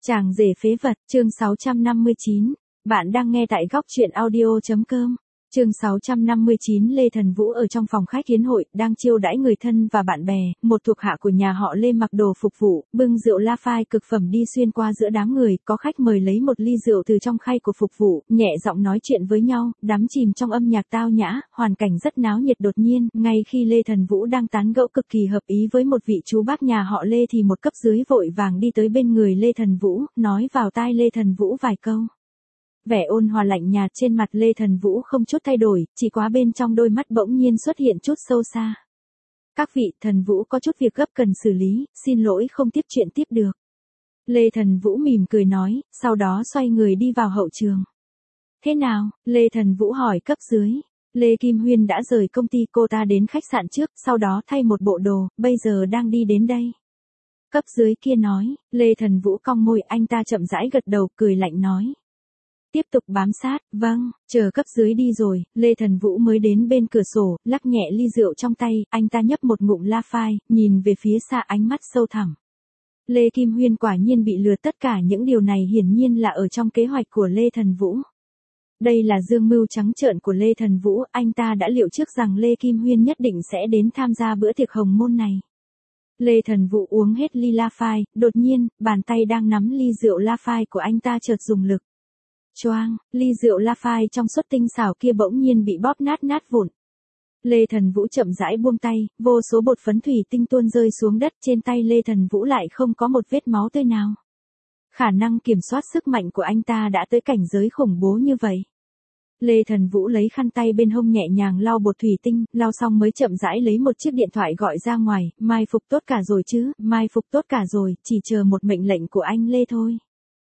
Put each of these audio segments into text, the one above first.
Chàng rể phế vật, chương 659. Bạn đang nghe tại góc truyện audio.com. Chương 659. Lê Thần Vũ ở trong phòng khách yến hội, đang chiêu đãi người thân và bạn bè. Một thuộc hạ của nhà họ Lê mặc đồ phục vụ, bưng rượu La Phai cực phẩm đi xuyên qua giữa đám người. Có khách mời lấy một ly rượu từ trong khay của phục vụ, nhẹ giọng nói chuyện với nhau, đắm chìm trong âm nhạc tao nhã, hoàn cảnh rất náo nhiệt. Đột nhiên, ngay khi Lê Thần Vũ đang tán gẫu cực kỳ hợp ý với một vị chú bác nhà họ Lê thì một cấp dưới vội vàng đi tới bên người Lê Thần Vũ, nói vào tai Lê Thần Vũ vài câu. Vẻ ôn hòa lạnh nhạt trên mặt Lê Thần Vũ không chút thay đổi, chỉ quá bên trong đôi mắt bỗng nhiên xuất hiện chút sâu xa. Các vị, Thần Vũ có chút việc gấp cần xử lý, xin lỗi không tiếp chuyện tiếp được. Lê Thần Vũ mỉm cười nói, sau đó xoay người đi vào hậu trường. Thế nào? Lê Thần Vũ hỏi cấp dưới. Lê Kim Huyên đã rời công ty, cô ta đến khách sạn trước, sau đó thay một bộ đồ, bây giờ đang đi đến đây. Cấp dưới kia nói. Lê Thần Vũ cong môi, anh ta chậm rãi gật đầu, cười lạnh nói. Tiếp tục bám sát, vâng, chờ cấp dưới đi rồi, Lê Thần Vũ mới đến bên cửa sổ, lắc nhẹ ly rượu trong tay, anh ta nhấp một ngụm La Phai, nhìn về phía xa ánh mắt sâu thẳm. Lê Kim Huyên quả nhiên bị lừa, tất cả những điều này hiển nhiên là ở trong kế hoạch của Lê Thần Vũ. Đây là dương mưu trắng trợn của Lê Thần Vũ, anh ta đã liệu trước rằng Lê Kim Huyên nhất định sẽ đến tham gia bữa tiệc hồng môn này. Lê Thần Vũ uống hết ly La Phai, đột nhiên, bàn tay đang nắm ly rượu La Phai của anh ta chợt dùng lực. Choang, ly rượu La Phai trong suốt tinh xảo kia bỗng nhiên bị bóp nát vụn. Lê Thần Vũ chậm rãi buông tay, vô số bột phấn thủy tinh tuôn rơi xuống đất, trên tay Lê Thần Vũ lại không có một vết máu tươi nào. Khả năng kiểm soát sức mạnh của anh ta đã tới cảnh giới khủng bố như vậy. Lê Thần Vũ lấy khăn tay bên hông nhẹ nhàng lau bột thủy tinh, lau xong mới chậm rãi lấy một chiếc điện thoại gọi ra ngoài, mai phục tốt cả rồi chứ, mai phục tốt cả rồi, chỉ chờ một mệnh lệnh của anh Lê thôi.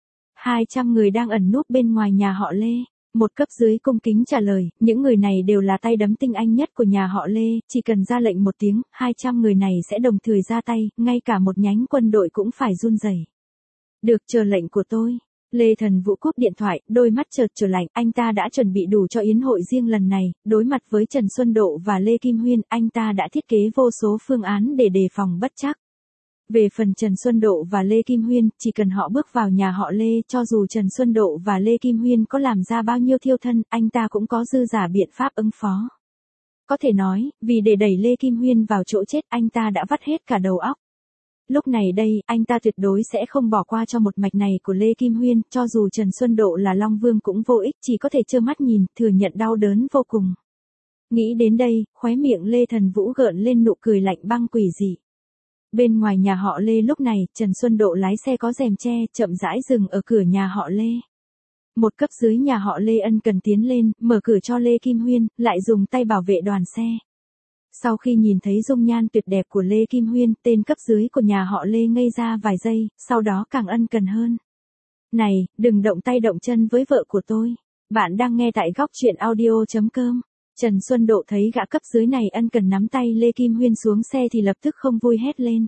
200 người đang ẩn núp bên ngoài nhà họ Lê. Một cấp dưới cung kính trả lời, những người này đều là tay đấm tinh anh nhất của nhà họ Lê, chỉ cần ra lệnh một tiếng, 200 người này sẽ đồng thời ra tay, ngay cả một nhánh quân đội cũng phải run rẩy. Được, chờ lệnh của tôi. Lê Thần Vũ cúp điện thoại, đôi mắt chợt trở lạnh, anh ta đã chuẩn bị đủ cho yến hội riêng lần này, đối mặt với Trần Xuân Độ và Lê Kim Huyên, anh ta đã thiết kế vô số phương án để đề phòng bất trắc. Về phần Trần Xuân Độ và Lê Kim Huyên, chỉ cần họ bước vào nhà họ Lê, cho dù Trần Xuân Độ và Lê Kim Huyên có làm ra bao nhiêu thiêu thân, anh ta cũng có dư giả biện pháp ứng phó. Có thể nói, vì để đẩy Lê Kim Huyên vào chỗ chết, anh ta đã vắt hết cả đầu óc. Lúc này đây, anh ta tuyệt đối sẽ không bỏ qua cho một mạch này của Lê Kim Huyên, cho dù Trần Xuân Độ là Long Vương cũng vô ích, chỉ có thể trơ mắt nhìn, thừa nhận đau đớn vô cùng. Nghĩ đến đây, khóe miệng Lê Thần Vũ gợn lên nụ cười lạnh băng quỷ dị. Bên ngoài nhà họ Lê lúc này, Trần Xuân Độ lái xe có rèm che, chậm rãi dừng ở cửa nhà họ Lê. Một cấp dưới nhà họ Lê ân cần tiến lên, mở cửa cho Lê Kim Huyên, lại dùng tay bảo vệ đoàn xe. Sau khi nhìn thấy dung nhan tuyệt đẹp của Lê Kim Huyên, tên cấp dưới của nhà họ Lê ngây ra vài giây, sau đó càng ân cần hơn. Này, đừng động tay động chân với vợ của tôi. Bạn đang nghe tại góc truyện audio.com. Trần Xuân Độ thấy gã cấp dưới này ân cần nắm tay Lê Kim Huyên xuống xe thì lập tức không vui hét lên.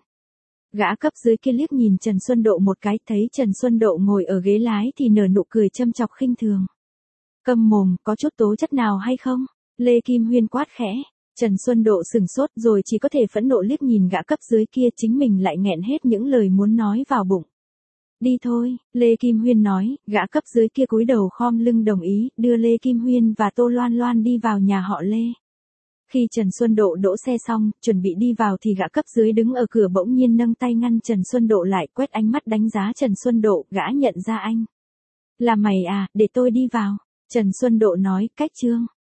Gã cấp dưới kia liếc nhìn Trần Xuân Độ một cái, thấy Trần Xuân Độ ngồi ở ghế lái thì nở nụ cười châm chọc khinh thường. Câm mồm, có chút tố chất nào hay không? Lê Kim Huyên quát khẽ. Trần Xuân Độ sừng sốt rồi chỉ có thể phẫn nộ liếc nhìn gã cấp dưới kia, chính mình lại nghẹn hết những lời muốn nói vào bụng. Đi thôi, Lê Kim Huyên nói, gã cấp dưới kia cúi đầu khom lưng đồng ý, đưa Lê Kim Huyên và Tô Loan Loan đi vào nhà họ Lê. Khi Trần Xuân Độ đỗ xe xong, chuẩn bị đi vào thì gã cấp dưới đứng ở cửa bỗng nhiên nâng tay ngăn Trần Xuân Độ lại, quét ánh mắt đánh giá Trần Xuân Độ, gã nhận ra anh. Là mày à, để tôi đi vào. Trần Xuân Độ nói, cách trương.